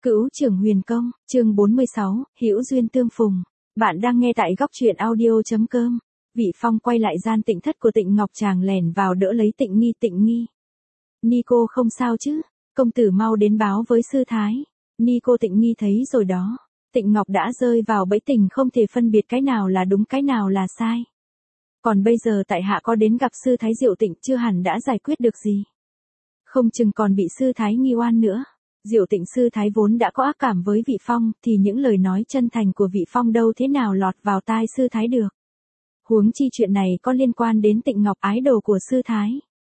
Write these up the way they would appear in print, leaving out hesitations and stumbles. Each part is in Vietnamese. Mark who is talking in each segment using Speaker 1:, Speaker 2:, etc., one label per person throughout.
Speaker 1: Cửu Trưởng Huyền Công, chương 46, Hữu duyên tương phùng. Bạn đang nghe tại góc truyện audio.com. Vị Phong quay lại gian tịnh thất của Tịnh Ngọc, chàng lẻn vào đỡ lấy Tịnh Nghi. Ni cô không sao chứ? Công tử mau đến báo với sư thái. Ni cô Tịnh Nghi thấy rồi đó. Tịnh Ngọc đã rơi vào bẫy tình không thể phân biệt cái nào là đúng cái nào là sai. Còn bây giờ tại hạ có đến gặp sư thái Diệu Tịnh chưa hẳn đã giải quyết được gì. Không chừng còn bị sư thái nghi oan nữa. Diệu Tịnh sư thái vốn đã có ác cảm với Vị Phong, thì những lời nói chân thành của Vị Phong đâu thế nào lọt vào tai sư thái được. Huống chi chuyện này có liên quan đến Tịnh Ngọc, ái đồ của sư thái.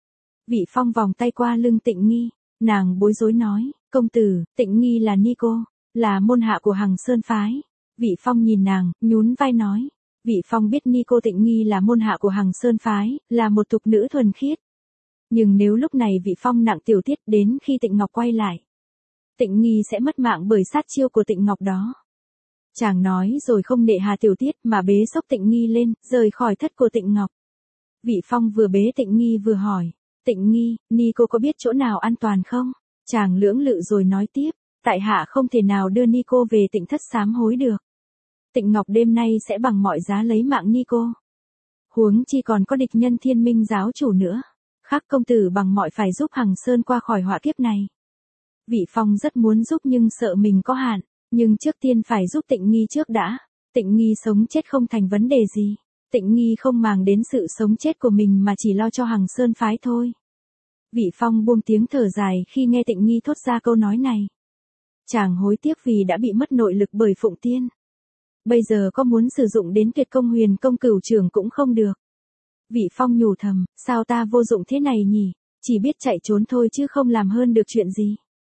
Speaker 1: Vị Phong vòng tay qua lưng Tịnh Nghi, nàng bối rối nói, công tử, Tịnh Nghi là ni cô, là môn hạ của Hằng Sơn phái. Vị Phong nhìn nàng, nhún vai nói. Vị Phong biết ni cô Tịnh Nghi là môn hạ của Hằng Sơn phái, là một tục nữ thuần khiết. Nhưng nếu lúc này Vị Phong nặng tiểu tiết đến khi Tịnh Ngọc quay lại, Tịnh Nghi sẽ mất mạng bởi sát chiêu của Tịnh Ngọc đó. Chàng nói rồi không nệ hà tiểu tiết mà bế xốc Tịnh Nghi lên, rời khỏi thất của Tịnh Ngọc. Vị Phong vừa bế Tịnh Nghi vừa hỏi, Tịnh Nghi, ni cô có biết chỗ nào an toàn không? Chàng lưỡng lự rồi nói tiếp, tại hạ không thể nào đưa ni cô về Tịnh thất sám hối được. Tịnh Ngọc đêm nay sẽ bằng mọi giá lấy mạng ni cô. Huống chi còn có địch nhân Thiên Minh giáo chủ nữa. Khắc công tử bằng mọi phải giúp Hằng Sơn qua khỏi họa kiếp này. Vị Phong rất muốn giúp nhưng sợ mình có hạn, nhưng trước tiên phải giúp Tịnh Nghi trước đã. Tịnh Nghi sống chết không thành vấn đề gì. Tịnh Nghi không màng đến sự sống chết của mình mà chỉ lo cho Hằng Sơn phái thôi. Vị Phong buông tiếng thở dài khi nghe Tịnh Nghi thốt ra câu nói này. Chàng hối tiếc vì đã bị mất nội lực bởi Phụng Tiên. Bây giờ có muốn sử dụng đến tuyệt công Huyền Công Cửu Trưởng cũng không được. Vị Phong nhủ thầm, sao ta vô dụng thế này nhỉ, chỉ biết chạy trốn thôi chứ không làm hơn được chuyện gì.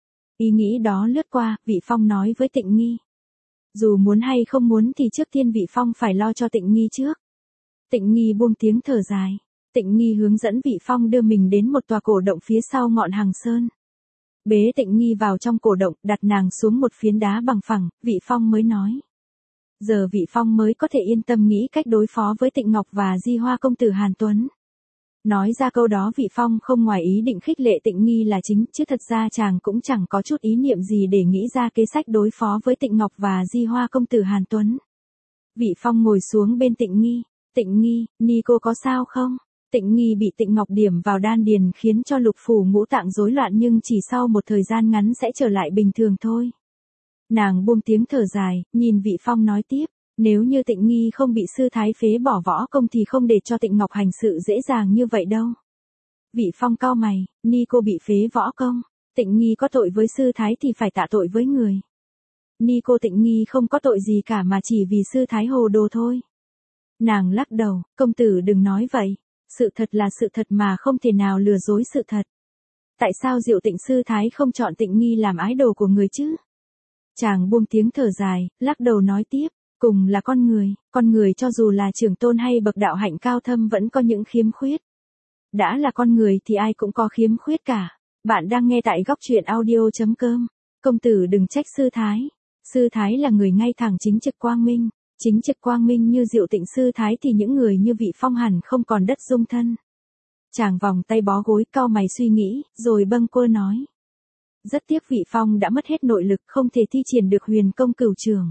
Speaker 1: Ý nghĩ đó lướt qua, Vị Phong nói với Tịnh Nghi. Dù muốn hay không muốn thì trước tiên Vị Phong phải lo cho Tịnh Nghi trước. Tịnh Nghi buông tiếng thở dài. Tịnh Nghi hướng dẫn Vị Phong đưa mình đến một tòa cổ động phía sau ngọn Hằng Sơn. Bế Tịnh Nghi vào trong cổ động, đặt nàng xuống một phiến đá bằng phẳng, Vị Phong mới nói. Giờ Vị Phong mới có thể yên tâm nghĩ cách đối phó với Tịnh Ngọc và Di Hoa công tử Hàn Tuấn. Nói ra câu đó Vị Phong không ngoài ý định khích lệ Tịnh Nghi là chính, chứ thật ra chàng cũng chẳng có chút ý niệm gì để nghĩ ra kế sách đối phó với Tịnh Ngọc và Di Hoa công tử Hàn Tuấn. Vị Phong ngồi xuống bên Tịnh Nghi. Tịnh Nghi, ni cô có sao không? Tịnh Nghi bị Tịnh Ngọc điểm vào đan điền khiến cho lục phủ ngũ tạng rối loạn nhưng chỉ sau một thời gian ngắn sẽ trở lại bình thường thôi. Nàng buông tiếng thở dài, nhìn Vị Phong nói tiếp, nếu như Tịnh Nghi không bị sư thái phế bỏ võ công thì không để cho Tịnh Ngọc hành sự dễ dàng như vậy đâu. Vị Phong cau mày, ni cô bị phế võ công, Tịnh Nghi có tội với sư thái thì phải tạ tội với người. Ni cô Tịnh Nghi không có tội gì cả mà chỉ vì sư thái hồ đồ thôi. Nàng lắc đầu, công tử đừng nói vậy, sự thật là sự thật mà không thể nào lừa dối sự thật. Tại sao Diệu Tịnh sư thái không chọn Tịnh Nghi làm ái đồ của người chứ? Chàng buông tiếng thở dài, lắc đầu nói tiếp, cùng là con người cho dù là trưởng tôn hay bậc đạo hạnh cao thâm vẫn có những khiếm khuyết. Đã là con người thì ai cũng có khiếm khuyết cả. Bạn đang nghe tại góc truyện audio.com. Công tử đừng trách sư thái. Sư thái là người ngay thẳng chính trực quang minh. Chính trực quang minh như Diệu Tịnh sư thái thì những người như Vị Phong hẳn không còn đất dung thân. Chàng vòng tay bó gối cau mày suy nghĩ, rồi bâng quơ nói. Rất tiếc Vị Phong đã mất hết nội lực không thể thi triển được Huyền Công Cửu Trưởng.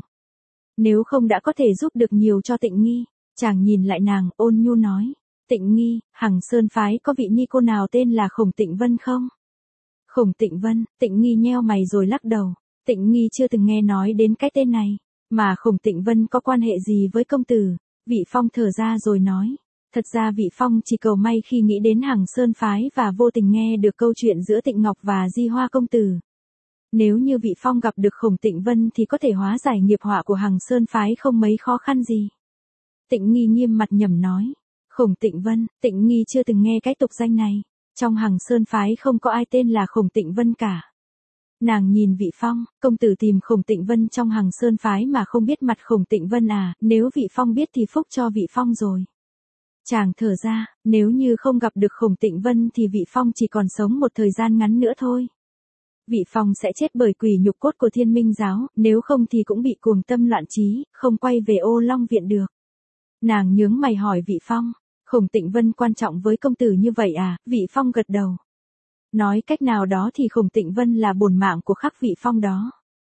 Speaker 1: Nếu không đã có thể giúp được nhiều cho Tịnh Nghi. Chàng nhìn lại nàng, ôn nhu nói. Tịnh Nghi, Hằng Sơn phái có vị ni cô nào tên là Khổng Tịnh Vân không? Khổng Tịnh Vân, Tịnh Nghi nheo mày rồi lắc đầu. Tịnh Nghi chưa từng nghe nói đến cái tên này. Mà Khổng Tịnh Vân có quan hệ gì với công tử? Vị Phong thở ra rồi nói. Thật ra Vị Phong chỉ cầu may khi nghĩ đến Hằng Sơn phái và vô tình nghe được câu chuyện giữa Tịnh Ngọc và Di Hoa công tử. Nếu như Vị Phong gặp được Khổng Tịnh Vân thì có thể hóa giải nghiệp họa của Hằng Sơn phái không mấy khó khăn gì. Tịnh Nghi nghiêm mặt nhẩm nói. Khổng Tịnh Vân, Tịnh Nghi chưa từng nghe cái tục danh này. Trong Hằng Sơn phái không có ai tên là Khổng Tịnh Vân cả. Nàng nhìn Vị Phong, công tử tìm Khổng Tịnh Vân trong Hằng Sơn phái mà không biết mặt Khổng Tịnh Vân à, nếu Vị Phong biết thì phúc cho Vị Phong rồi. Chàng thở ra, nếu như không gặp được Khổng Tịnh Vân thì Vị Phong chỉ còn sống một thời gian ngắn nữa thôi. Vị Phong sẽ chết bởi quỷ nhục cốt của Thiên Minh giáo, nếu không thì cũng bị cuồng tâm loạn trí, không quay về Ô Long viện được. Nàng nhướng mày hỏi Vị Phong, Khổng Tịnh Vân quan trọng với công tử như vậy à? Vị Phong gật đầu. Nói cách nào đó thì Khổng Tịnh Vân là bổn mạng của Khắc Vị Phong đó.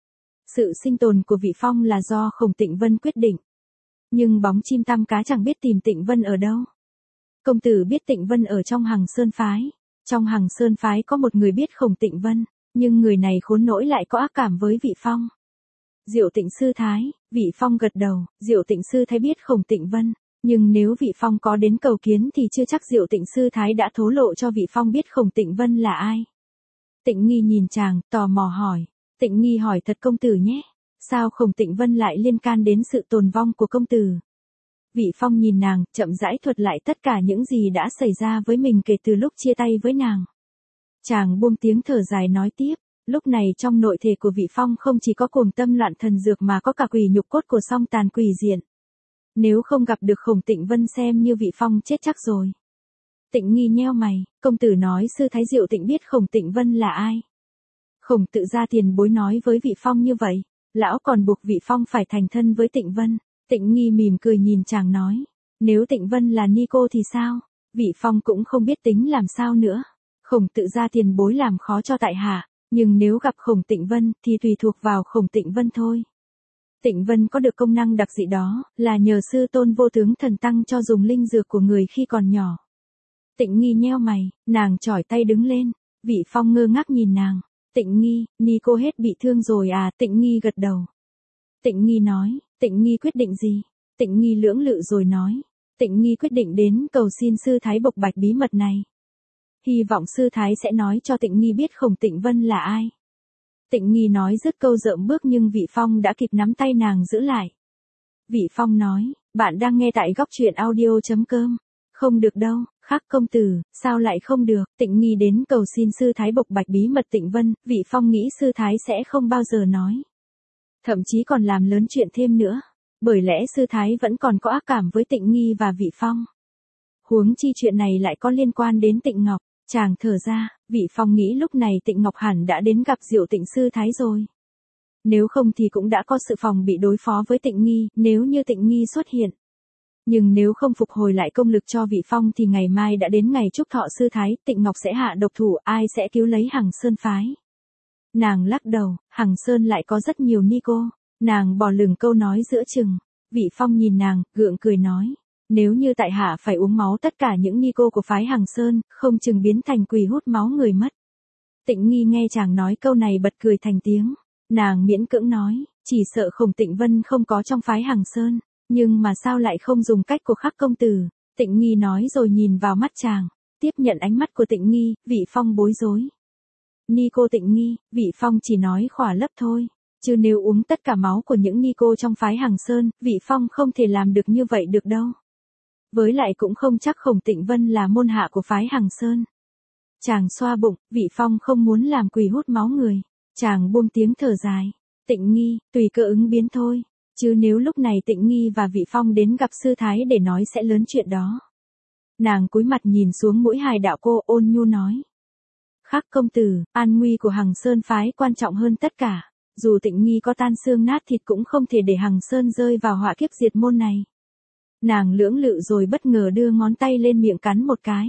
Speaker 1: Sự sinh tồn của Vị Phong là do Khổng Tịnh Vân quyết định. Nhưng bóng chim tăm cá chẳng biết tìm Tịnh Vân ở đâu. Công tử biết Tịnh Vân ở trong Hằng Sơn Phái. Trong Hằng Sơn Phái có một người biết Khổng Tịnh Vân, nhưng người này khốn nỗi lại có ác cảm với Vị Phong. Diệu Tịnh Sư Thái, Vị Phong gật đầu, Diệu Tịnh Sư Thái biết Khổng Tịnh Vân, nhưng nếu Vị Phong có đến cầu kiến thì chưa chắc Diệu Tịnh Sư Thái đã thố lộ cho Vị Phong biết Khổng Tịnh Vân là ai. Tịnh Nghi nhìn chàng, tò mò hỏi, Tịnh Nghi hỏi thật công tử nhé, sao Khổng Tịnh Vân lại liên can đến sự tồn vong của công tử? Vị Phong nhìn nàng, chậm rãi thuật lại tất cả những gì đã xảy ra với mình kể từ lúc chia tay với nàng. Chàng buông tiếng thở dài nói tiếp, lúc này trong nội thể của Vị Phong không chỉ có cuồng tâm loạn thần dược mà có cả quỷ nhục cốt của song tàn quỷ diện. Nếu không gặp được Khổng Tịnh Vân xem như Vị Phong chết chắc rồi. Tịnh Nghi nheo mày, công tử nói sư thái Diệu Tịnh biết Khổng Tịnh Vân là ai? Khổng Tự Gia tiền bối nói với Vị Phong như vậy, lão còn buộc Vị Phong phải thành thân với Tịnh Vân. Tịnh Nghi mỉm cười nhìn chàng nói, nếu Tịnh Vân là ni cô thì sao? Vị Phong cũng không biết tính làm sao nữa. Khổng Tự Gia tiền bối làm khó cho tại hạ, nhưng nếu gặp Khổng Tịnh Vân thì tùy thuộc vào Khổng Tịnh Vân thôi. Tịnh Vân có được công năng đặc dị đó, là nhờ sư tôn Vô Tướng Thần Tăng cho dùng linh dược của người khi còn nhỏ. Tịnh Nghi nheo mày, nàng chỏi tay đứng lên, Vị Phong ngơ ngác nhìn nàng. Tịnh Nghi, ni cô hết bị thương rồi à? Tịnh Nghi gật đầu. Tịnh Nghi nói, Tịnh Nghi quyết định gì? Tịnh Nghi lưỡng lự rồi nói, Tịnh Nghi quyết định đến cầu xin sư thái bộc bạch bí mật này. Hy vọng sư thái sẽ nói cho Tịnh Nghi biết Khổng Tịnh Vân là ai. Tịnh Nghi nói dứt câu rợm bước nhưng Vị Phong đã kịp nắm tay nàng giữ lại. Vị Phong nói, bạn đang nghe tại góc truyện audio.com. Không được đâu, Khắc công tử, sao lại không được? Tịnh Nghi đến cầu xin sư thái bộc bạch bí mật Tịnh Vân, Vị Phong nghĩ sư thái sẽ không bao giờ nói. Thậm chí còn làm lớn chuyện thêm nữa. Bởi lẽ sư thái vẫn còn có ác cảm với Tịnh Nghi và Vị Phong. Huống chi chuyện này lại có liên quan đến Tịnh Ngọc. Chàng thở ra, Vị Phong nghĩ lúc này Tịnh Ngọc hẳn đã đến gặp Diệu Tịnh Sư Thái rồi. Nếu không thì cũng đã có sự phòng bị đối phó với Tịnh Nghi, nếu như Tịnh Nghi xuất hiện. Nhưng nếu không phục hồi lại công lực cho Vị Phong thì ngày mai đã đến ngày chúc thọ Sư Thái, Tịnh Ngọc sẽ hạ độc thủ, ai sẽ cứu lấy Hằng Sơn Phái. Nàng lắc đầu, Hằng Sơn lại có rất nhiều ni cô. Nàng bỏ lửng câu nói giữa chừng. Vị Phong nhìn nàng, gượng cười nói. Nếu như tại hạ phải uống máu tất cả những ni cô của phái Hằng Sơn, không chừng biến thành quỷ hút máu người mất. Tịnh Nghi nghe chàng nói câu này bật cười thành tiếng. Nàng miễn cưỡng nói, chỉ sợ Khổng Tịnh Vân không có trong phái Hằng Sơn, nhưng mà sao lại không dùng cách của Khắc công tử. Tịnh Nghi nói rồi nhìn vào mắt chàng, tiếp nhận ánh mắt của Tịnh Nghi, Vị Phong bối rối. Ni cô Tịnh Nghi, Vị Phong chỉ nói khỏa lấp thôi, chứ nếu uống tất cả máu của những ni cô trong phái Hằng Sơn, Vị Phong không thể làm được như vậy được đâu. Với lại cũng không chắc Khổng Tịnh Vân là môn hạ của phái Hằng Sơn. Chàng xoa bụng, Vị Phong không muốn làm quỷ hút máu người. Chàng buông tiếng thở dài. Tịnh Nghi, tùy cơ ứng biến thôi. Chứ nếu lúc này Tịnh Nghi và Vị Phong đến gặp sư thái để nói sẽ lớn chuyện đó. Nàng cúi mặt nhìn xuống mũi hài đạo cô ôn nhu nói. Khắc công tử, an nguy của Hằng Sơn phái quan trọng hơn tất cả. Dù Tịnh Nghi có tan xương nát thịt cũng không thể để Hằng Sơn rơi vào họa kiếp diệt môn này. Nàng lưỡng lự rồi bất ngờ đưa ngón tay lên miệng cắn một cái.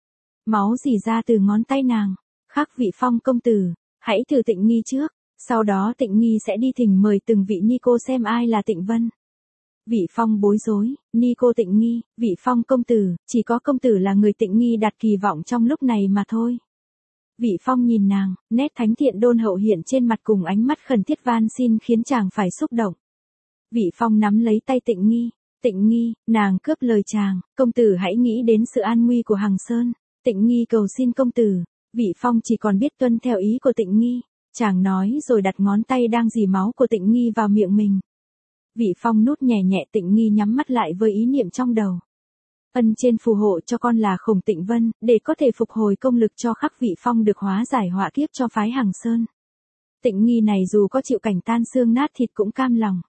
Speaker 1: Máu rỉ ra từ ngón tay nàng. Khắc Vị Phong công tử, hãy thử Tịnh Nghi trước, sau đó Tịnh Nghi sẽ đi thỉnh mời từng vị ni cô xem ai là Tịnh Vân. Vị Phong bối rối, ni cô Tịnh Nghi, Vị Phong công tử, chỉ có công tử là người Tịnh Nghi đặt kỳ vọng trong lúc này mà thôi. Vị Phong nhìn nàng, nét thánh thiện đôn hậu hiện trên mặt cùng ánh mắt khẩn thiết van xin khiến chàng phải xúc động. Vị Phong nắm lấy tay Tịnh Nghi. Tịnh Nghi, nàng cướp lời chàng, công tử hãy nghĩ đến sự an nguy của Hằng Sơn. Tịnh Nghi cầu xin công tử. Vị Phong chỉ còn biết tuân theo ý của Tịnh Nghi. Chàng nói rồi đặt ngón tay đang rỉ máu của Tịnh Nghi vào miệng mình. Vị Phong nuốt nhẹ nhẹ, Tịnh Nghi nhắm mắt lại với ý niệm trong đầu. Ân trên phù hộ cho con là Khổng Tịnh Vân, để có thể phục hồi công lực cho Khắc Vị Phong được hóa giải họa kiếp cho phái Hằng Sơn. Tịnh Nghi này dù có chịu cảnh tan xương nát thịt cũng cam lòng.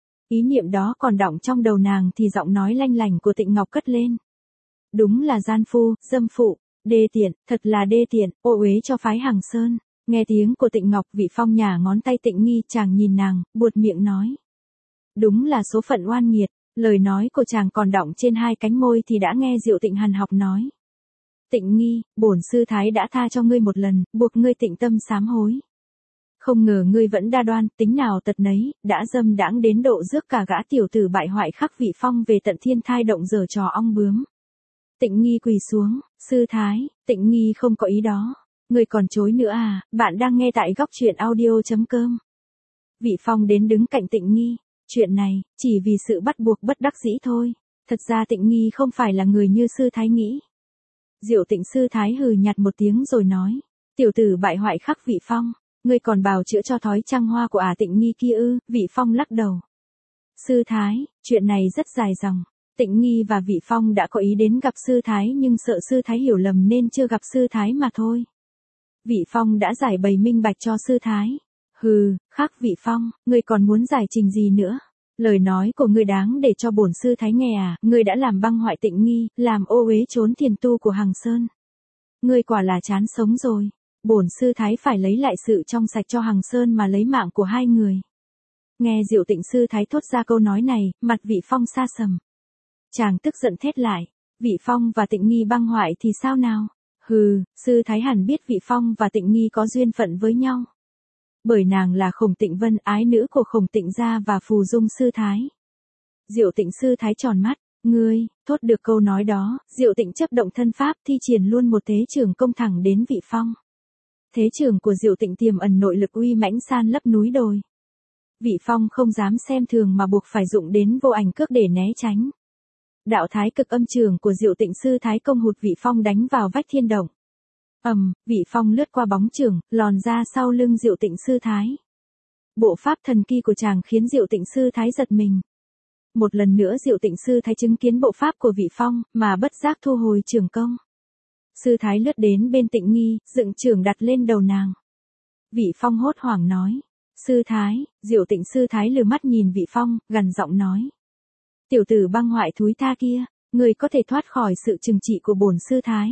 Speaker 1: Ý niệm đó còn đọng trong đầu nàng thì giọng nói lanh lảnh của Tịnh Ngọc cất lên. Đúng là gian phu, dâm phụ, đê tiện, thật là đê tiện, ô uế cho phái Hằng Sơn. Nghe tiếng của Tịnh Ngọc, Vị Phong nhả ngón tay Tịnh Nghi, chàng nhìn nàng, buột miệng nói. Đúng là số phận oan nghiệt, lời nói của chàng còn đọng trên hai cánh môi thì đã nghe Diệu Tịnh hằn học nói. Tịnh Nghi, bổn sư thái đã tha cho ngươi một lần, buộc ngươi tịnh tâm sám hối. Không ngờ ngươi vẫn đa đoan, tính nào tật nấy, đã dâm đãng đến độ rước cả gã tiểu tử bại hoại Khắc Vị Phong về tận thiên thai động giở trò ong bướm. Tịnh Nghi quỳ xuống, sư thái, Tịnh Nghi không có ý đó. Ngươi còn chối nữa à, bạn đang nghe tại góc truyện audio.com. Vị Phong đến đứng cạnh Tịnh Nghi, chuyện này, chỉ vì sự bắt buộc bất đắc dĩ thôi. Thật ra Tịnh Nghi không phải là người như sư thái nghĩ. Diệu Tịnh sư thái hừ nhạt một tiếng rồi nói, tiểu tử bại hoại Khắc Vị Phong, ngươi còn bào chữa cho thói trăng hoa của Tịnh Nghi kia ư? Vị Phong lắc đầu. Sư thái, chuyện này rất dài dòng. Tịnh Nghi và Vị Phong đã có ý đến gặp sư thái nhưng sợ sư thái hiểu lầm nên chưa gặp sư thái mà thôi. Vị Phong đã giải bày minh bạch cho sư thái. Hừ, Khắc Vị Phong, ngươi còn muốn giải trình gì nữa? Lời nói của ngươi đáng để cho bổn sư thái nghe à? Ngươi đã làm băng hoại Tịnh Nghi, làm ô uế trốn tiền tu của Hằng Sơn. Ngươi quả là chán sống rồi. Bổn sư thái phải lấy lại sự trong sạch cho Hằng Sơn mà lấy mạng của hai người. Nghe Diệu Tịnh sư thái thốt ra câu nói này, mặt Vị Phong sa sầm. Chàng tức giận thét lại, Vị Phong và Tịnh Nghi băng hoại thì sao nào? Hừ, sư thái hẳn biết Vị Phong và Tịnh Nghi có duyên phận với nhau. Bởi nàng là Khổng Tịnh Vân, ái nữ của Khổng Tịnh gia và Phù Dung sư thái. Diệu Tịnh sư thái tròn mắt, ngươi, thốt được câu nói đó, Diệu Tịnh chấp động thân pháp thi triển luôn một thế trường công thẳng đến Vị Phong. Thế trường của Diệu Tịnh tiềm ẩn nội lực uy mãnh san lấp núi đồi. Vị Phong không dám xem thường mà buộc phải dụng đến vô ảnh cước để né tránh. Đạo thái cực âm trường của Diệu Tịnh sư thái công hụt Vị Phong đánh vào vách thiên động. Vị Phong lướt qua bóng trường, lòn ra sau lưng Diệu Tịnh sư thái. Bộ pháp thần kỳ của chàng khiến Diệu Tịnh sư thái giật mình. Một lần nữa Diệu Tịnh sư thái chứng kiến bộ pháp của Vị Phong, mà bất giác thu hồi trường công. Sư thái lướt đến bên Tịnh Nghi, dựng trường đặt lên đầu nàng. Vị Phong hốt hoảng nói, sư thái. Diệu Tịnh sư thái lừa mắt nhìn Vị Phong, gằn giọng nói, tiểu tử băng hoại thúi tha kia, người có thể thoát khỏi sự trừng trị của bổn sư thái.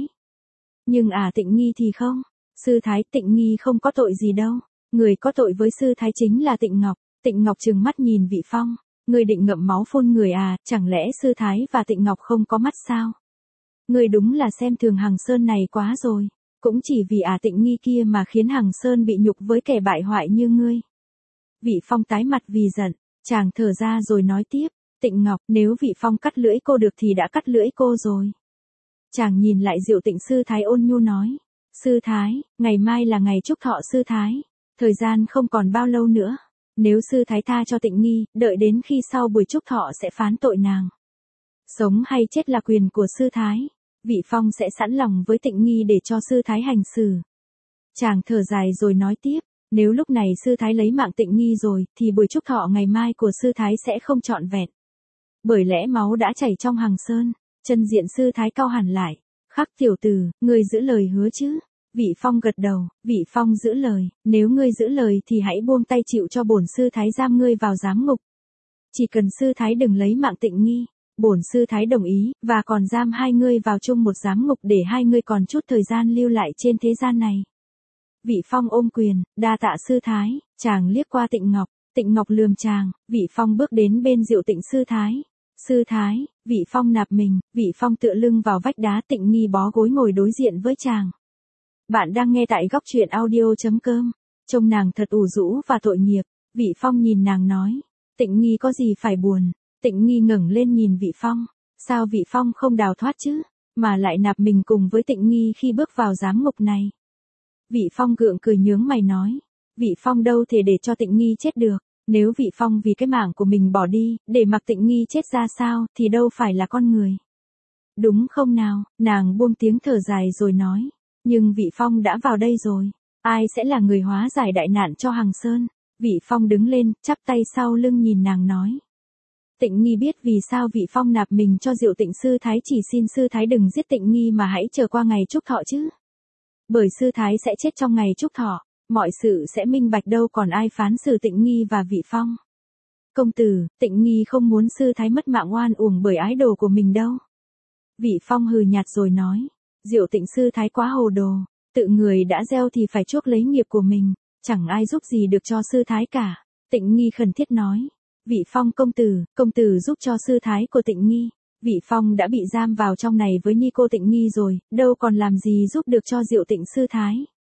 Speaker 1: Nhưng Tịnh Nghi thì không. Sư thái, Tịnh Nghi không có tội gì đâu. Người có tội với sư thái chính là Tịnh Ngọc. Tịnh Ngọc trừng mắt nhìn Vị Phong. Người định ngậm máu phun người à? Chẳng lẽ sư thái và Tịnh Ngọc không có mắt sao? Người đúng là xem thường Hằng Sơn này quá rồi. Cũng chỉ vì Tịnh Nghi kia mà khiến Hằng Sơn bị nhục với kẻ bại hoại như ngươi. Vị Phong tái mặt vì giận. Chàng thở ra rồi nói tiếp, Tịnh Ngọc, nếu Vị Phong cắt lưỡi cô được thì đã cắt lưỡi cô rồi. Chàng nhìn lại Diệu Tịnh sư thái ôn nhu nói, sư thái, ngày mai là ngày chúc thọ sư thái. Thời gian không còn bao lâu nữa. Nếu sư thái tha cho Tịnh Nghi, đợi đến khi sau buổi chúc thọ sẽ phán tội nàng. Sống hay chết là quyền của sư thái. Vị Phong sẽ sẵn lòng với Tịnh Nghi để cho sư thái hành xử. Chàng thở dài rồi nói tiếp, nếu lúc này sư thái lấy mạng Tịnh Nghi rồi, thì buổi chúc thọ ngày mai của sư thái sẽ không trọn vẹn. Bởi lẽ máu đã chảy trong Hằng Sơn. Chân diện sư thái cao hẳn lại. Khắc tiểu tử, ngươi giữ lời hứa chứ? Vị Phong gật đầu, Vị Phong giữ lời, nếu ngươi giữ lời thì hãy buông tay chịu cho bổn sư thái giam ngươi vào giám ngục. Chỉ cần sư thái đừng lấy mạng Tịnh Nghi, bổn sư thái đồng ý, và còn giam hai ngươi vào chung một giám ngục để hai ngươi còn chút thời gian lưu lại trên thế gian này. Vị Phong ôm quyền, đa tạ sư thái. Chàng liếc qua Tịnh Ngọc lườm chàng. Vị Phong bước đến bên Diệu Tịnh sư thái. Sư thái. Vị Phong nạp mình, Vị Phong tựa lưng vào vách đá, Tịnh Nghi bó gối ngồi đối diện với chàng. Bạn đang nghe tại góc truyện audio.com. Trông nàng thật ủ rũ và tội nghiệp. Vị Phong nhìn nàng nói, Tịnh Nghi có gì phải buồn? Tịnh Nghi ngẩng lên nhìn Vị Phong. Sao Vị Phong không đào thoát chứ? Mà lại nạp mình cùng với Tịnh Nghi khi bước vào giám ngục này. Vị Phong gượng cười nhướng mày nói, Vị Phong đâu thể để cho Tịnh Nghi chết được. Nếu Vị Phong vì cái mạng của mình bỏ đi, để mặc Tịnh Nghi chết ra sao, thì đâu phải là con người. Đúng không nào? Nàng buông tiếng thở dài rồi nói, nhưng Vị Phong đã vào đây rồi. Ai sẽ là người hóa giải đại nạn cho Hằng Sơn? Vị Phong đứng lên, chắp tay sau lưng nhìn nàng nói. Tịnh Nghi biết vì sao Vị Phong nạp mình cho Diệu Tịnh sư thái, chỉ xin sư thái đừng giết Tịnh Nghi mà hãy chờ qua ngày chúc thọ chứ. Bởi sư thái sẽ chết trong ngày chúc thọ. Mọi sự sẽ minh bạch, đâu còn ai phán xử Tịnh Nghi và Vị Phong. Công tử, Tịnh Nghi không muốn sư thái mất mạng oan uổng bởi ái đồ của mình đâu. Vị Phong hừ nhạt rồi nói, Diệu Tịnh sư thái quá hồ đồ, tự người đã gieo thì phải chuốc lấy nghiệp của mình, chẳng ai giúp gì được cho sư thái cả. Tịnh Nghi khẩn thiết nói, Vị Phong công tử giúp cho sư thái của Tịnh Nghi. Vị Phong đã bị giam vào trong này với nhi cô Tịnh Nghi rồi, đâu còn làm gì giúp được cho Diệu Tịnh sư thái.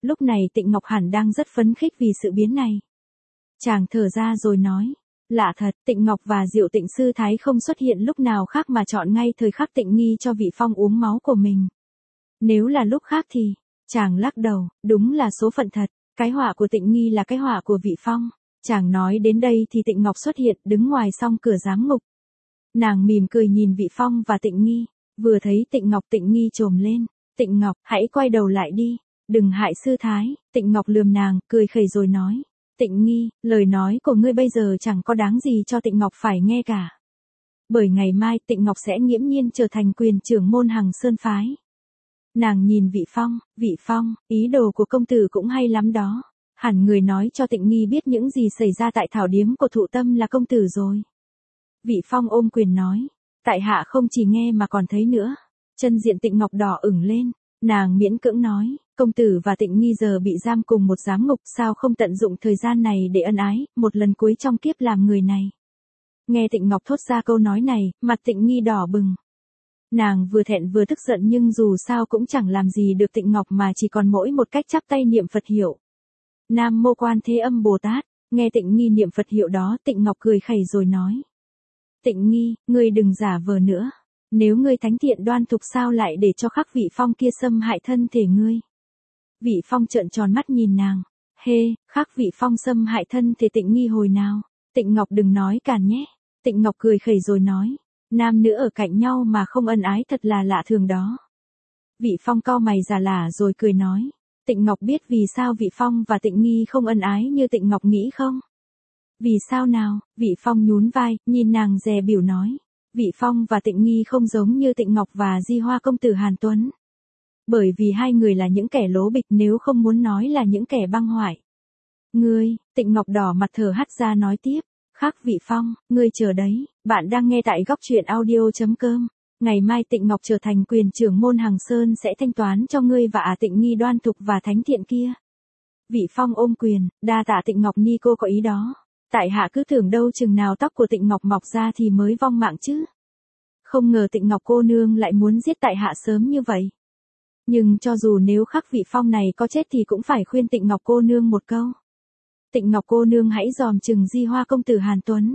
Speaker 1: Lúc này Tịnh Ngọc hẳn đang rất phấn khích vì sự biến này. Chàng thở ra rồi nói. Lạ thật, Tịnh Ngọc và Diệu Tịnh sư thái không xuất hiện lúc nào khác mà chọn ngay thời khắc Tịnh Nghi cho Vị Phong uống máu của mình. Nếu là lúc khác thì, chàng lắc đầu, đúng là số phận thật, cái họa của Tịnh Nghi là cái họa của Vị Phong. Chàng nói đến đây thì Tịnh Ngọc xuất hiện đứng ngoài song cửa giám ngục. Nàng mỉm cười nhìn Vị Phong và Tịnh Nghi, vừa thấy Tịnh Ngọc Tịnh Nghi chồm lên. Tịnh Ngọc, hãy quay đầu lại đi, đừng hại sư thái. Tịnh Ngọc lườm nàng, cười khẩy rồi nói. Tịnh Nghi, lời nói của ngươi bây giờ chẳng có đáng gì cho Tịnh Ngọc phải nghe cả. Bởi ngày mai Tịnh Ngọc sẽ nghiễm nhiên trở thành quyền trưởng môn Hằng Sơn phái. Nàng nhìn Vị Phong, ý đồ của công tử cũng hay lắm đó. Hẳn người nói cho Tịnh Nghi biết những gì xảy ra tại thảo điếm của Thụ Tâm là công tử rồi. Vị Phong ôm quyền nói, tại hạ không chỉ nghe mà còn thấy nữa. Chân diện Tịnh Ngọc đỏ ửng lên, nàng miễn cưỡng nói, công tử và Tịnh Nghi giờ bị giam cùng một giám ngục, sao không tận dụng thời gian này để ân ái, một lần cuối trong kiếp làm người này. Nghe Tịnh Ngọc thốt ra câu nói này, mặt Tịnh Nghi đỏ bừng. Nàng vừa thẹn vừa tức giận nhưng dù sao cũng chẳng làm gì được Tịnh Ngọc mà chỉ còn mỗi một cách chắp tay niệm Phật hiệu. Nam Mô Quan Thế Âm Bồ Tát, nghe Tịnh Nghi niệm Phật hiệu đó, Tịnh Ngọc cười khẩy rồi nói. Tịnh Nghi, ngươi đừng giả vờ nữa. Nếu ngươi thánh thiện đoan thục sao lại để cho khắc Vị Phong kia xâm hại thân thể ngươi. Vị Phong trợn tròn mắt nhìn nàng. Hê, khắc Vị Phong xâm hại thân thể Tịnh Nghi hồi nào. Tịnh Ngọc đừng nói càn nhé. Tịnh Ngọc cười khẩy rồi nói. Nam nữ ở cạnh nhau mà không ân ái thật là lạ thường đó. Vị Phong cau mày già lả rồi cười nói. Tịnh Ngọc biết vì sao Vị Phong và Tịnh Nghi không ân ái như Tịnh Ngọc nghĩ không? Vì sao nào? Vị Phong nhún vai, nhìn nàng dè bỉu nói. Vị Phong và Tịnh Nghi không giống như Tịnh Ngọc và Di Hoa công tử Hàn Tuấn. Bởi vì hai người là những kẻ lố bịch, nếu không muốn nói là những kẻ băng hoại. Ngươi, Tịnh Ngọc đỏ mặt thở hắt ra nói tiếp. Khắc Vị Phong, ngươi chờ đấy, bạn đang nghe tại góc truyện audio.com. Ngày mai Tịnh Ngọc trở thành quyền trưởng môn Hằng Sơn sẽ thanh toán cho ngươi và Tịnh Nghi đoan thục và thánh thiện kia. Vị Phong ôm quyền, đa tạ Tịnh Ngọc ni cô có ý đó. Tại hạ cứ tưởng đâu chừng nào tóc của Tịnh Ngọc mọc ra thì mới vong mạng chứ. Không ngờ Tịnh Ngọc cô nương lại muốn giết tại hạ sớm như vậy. Nhưng cho dù nếu khắc Vị Phong này có chết thì cũng phải khuyên Tịnh Ngọc cô nương một câu. Tịnh Ngọc cô nương hãy dòm chừng Di Hoa công tử Hàn Tuấn.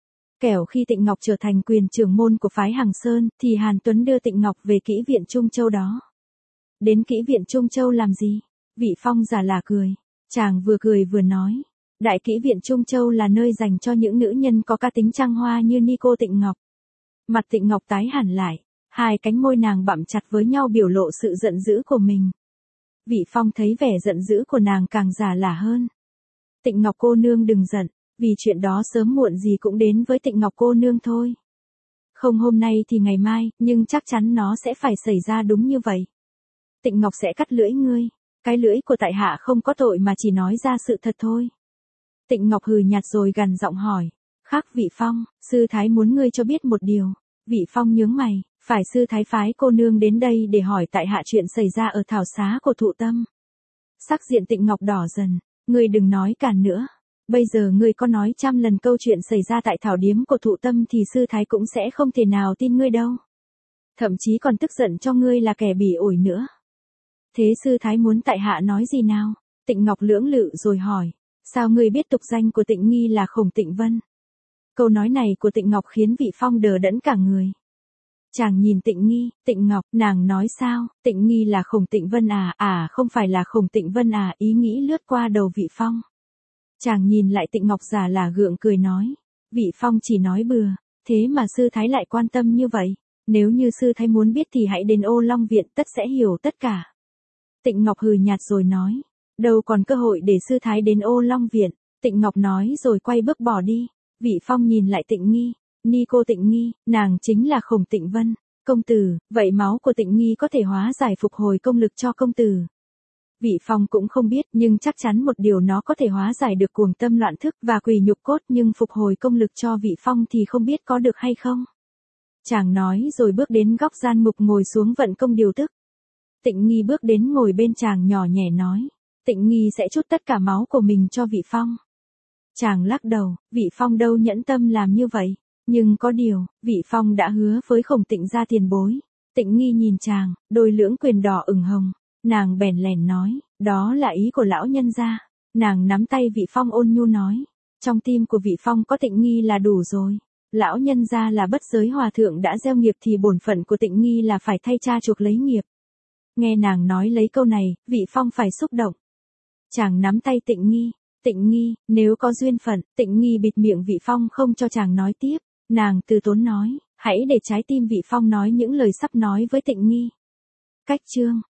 Speaker 1: Kẻo khi Tịnh Ngọc trở thành quyền trưởng môn của phái Hằng Sơn thì Hàn Tuấn đưa Tịnh Ngọc về kỹ viện Trung Châu đó. Đến kỹ viện Trung Châu làm gì? Vị Phong giả là cười. Chàng vừa cười vừa nói. Đại kỹ viện Trung Châu là nơi dành cho những nữ nhân có cá tính trăng hoa như ni cô Tịnh Ngọc. Mặt Tịnh Ngọc tái hẳn lại. Hai cánh môi nàng bặm chặt với nhau biểu lộ sự giận dữ của mình. Vị Phong thấy vẻ giận dữ của nàng càng giả lả hơn. Tịnh Ngọc cô nương đừng giận, vì chuyện đó sớm muộn gì cũng đến với Tịnh Ngọc cô nương thôi. Không hôm nay thì ngày mai, nhưng chắc chắn nó sẽ phải xảy ra đúng như vậy. Tịnh Ngọc sẽ cắt lưỡi ngươi, cái lưỡi của tại hạ không có tội mà chỉ nói ra sự thật thôi. Tịnh Ngọc hừ nhạt rồi gằn giọng hỏi, khắc Vị Phong, sư thái muốn ngươi cho biết một điều. Vị Phong nhướng mày, phải sư thái phái cô nương đến đây để hỏi tại hạ chuyện xảy ra ở thảo xá của Thụ Tâm. Sắc diện Tịnh Ngọc đỏ dần, ngươi đừng nói càn nữa. Bây giờ ngươi có nói 100 lần câu chuyện xảy ra tại thảo điếm của Thụ Tâm thì sư thái cũng sẽ không thể nào tin ngươi đâu. Thậm chí còn tức giận cho ngươi là kẻ bỉ ổi nữa. Thế sư thái muốn tại hạ nói gì nào? Tịnh Ngọc lưỡng lự rồi hỏi, sao ngươi biết tục danh của Tịnh Nghi là Khổng Tịnh Vân? Câu nói này của Tịnh Ngọc khiến Vị Phong đờ đẫn cả người. Chàng nhìn Tịnh Nghi, Tịnh Ngọc, nàng nói sao? Tịnh Nghi là Khổng Tịnh Vân à? Không phải là Khổng Tịnh Vân à? Ý nghĩ lướt qua đầu Vị Phong. Chàng nhìn lại Tịnh Ngọc giả là gượng cười nói. Vị Phong chỉ nói bừa, thế mà sư thái lại quan tâm như vậy. Nếu như sư thái muốn biết thì hãy đến Ô Long Viện tất sẽ hiểu tất cả. Tịnh Ngọc hừ nhạt rồi nói. Đâu còn cơ hội để sư thái đến Ô Long Viện. Tịnh Ngọc nói rồi quay bước bỏ đi. Vị Phong nhìn lại Tịnh Nghi. Ni cô Tịnh Nghi, nàng chính là Khổng Tịnh Vân. Công tử, vậy máu của Tịnh Nghi có thể hóa giải phục hồi công lực cho công tử. Vị Phong cũng không biết nhưng chắc chắn một điều nó có thể hóa giải được cuồng tâm loạn thức và quỳ nhục cốt nhưng phục hồi công lực cho Vị Phong thì không biết có được hay không. Chàng nói rồi bước đến góc gian ngục ngồi xuống vận công điều tức. Tịnh Nghi bước đến ngồi bên chàng nhỏ nhẹ nói. Tịnh Nghi sẽ trút tất cả máu của mình cho Vị Phong. Chàng lắc đầu, Vị Phong đâu nhẫn tâm làm như vậy. Nhưng có điều, Vị Phong đã hứa với Khổng Tịnh gia tiền bối. Tịnh Nghi nhìn chàng, đôi lưỡng quyền đỏ ửng hồng. Nàng bèn lèn nói, đó là ý của lão nhân gia. Nàng nắm tay Vị Phong ôn nhu nói, trong tim của Vị Phong có Tịnh Nghi là đủ rồi. Lão nhân gia là bất giới hòa thượng đã gieo nghiệp thì bổn phận của Tịnh Nghi là phải thay cha chuộc lấy nghiệp. Nghe nàng nói lấy câu này, Vị Phong phải xúc động. Chàng nắm tay Tịnh Nghi, nếu có duyên phận. Tịnh Nghi bịt miệng Vị Phong không cho chàng nói tiếp. Nàng từ tốn nói, hãy để trái tim Vị Phong nói những lời sắp nói với Tịnh Nghi. Cách chương